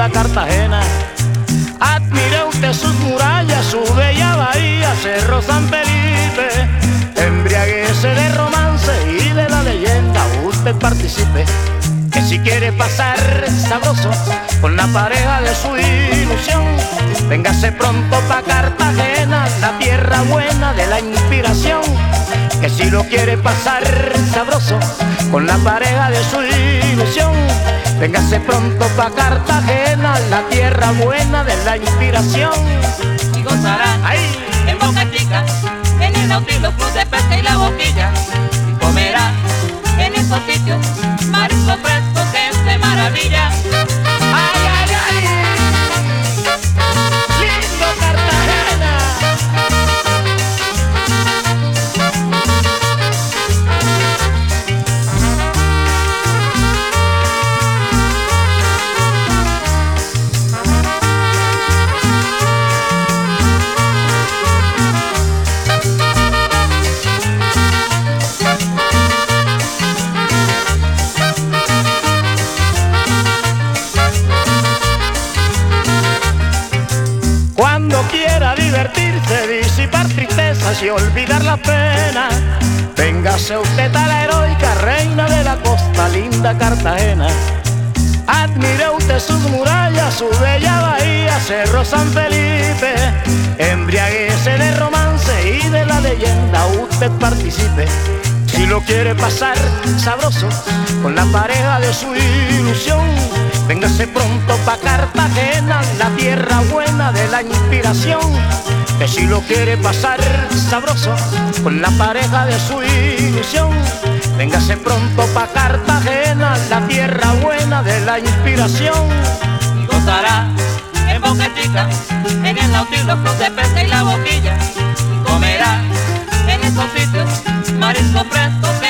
linda Cartagena. Admire usted sus murallas, su bella bahía, Cerro San Felipe. Embriaguese de romance y de la leyenda, usted participe. Que si quiere pasar sabroso con la pareja de su ilusión, véngase pronto pa' Cartagena, la tierra buena de la inspiración. Que si lo quiere pasar sabroso con la pareja de su ilusión, véngase pronto pa' Cartagena, la tierra buena de la inspiración. Y gozarán en Boca Chica, en el Nautilus, Club de Pesca y La Boquilla. Y comerá en esos sitios mariscos frescos que es de maravilla. ¡Ay, ay, ay! ¡Lindo Cartagena! Cuando quiera divertirse, disipar tristezas y olvidar la pena, véngase usted a la heroica reina de la costa, linda Cartagena. Admire usted sus murallas, su bella bahía, Cerro San Felipe. Embriaguese de romance y de la leyenda, usted participe. Si lo quiere pasar sabroso con la pareja de su ilusión, véngase pronto pa' Cartagena, la tierra buena de la inspiración. Que si lo quiere pasar sabroso con la pareja de su ilusión, véngase pronto pa' Cartagena, la tierra buena de la inspiración. Y gozará en Boca Chica, en el Nautilus, Club de Pesca y La Boquilla. Y comerá en esos sitios mariscos frescos que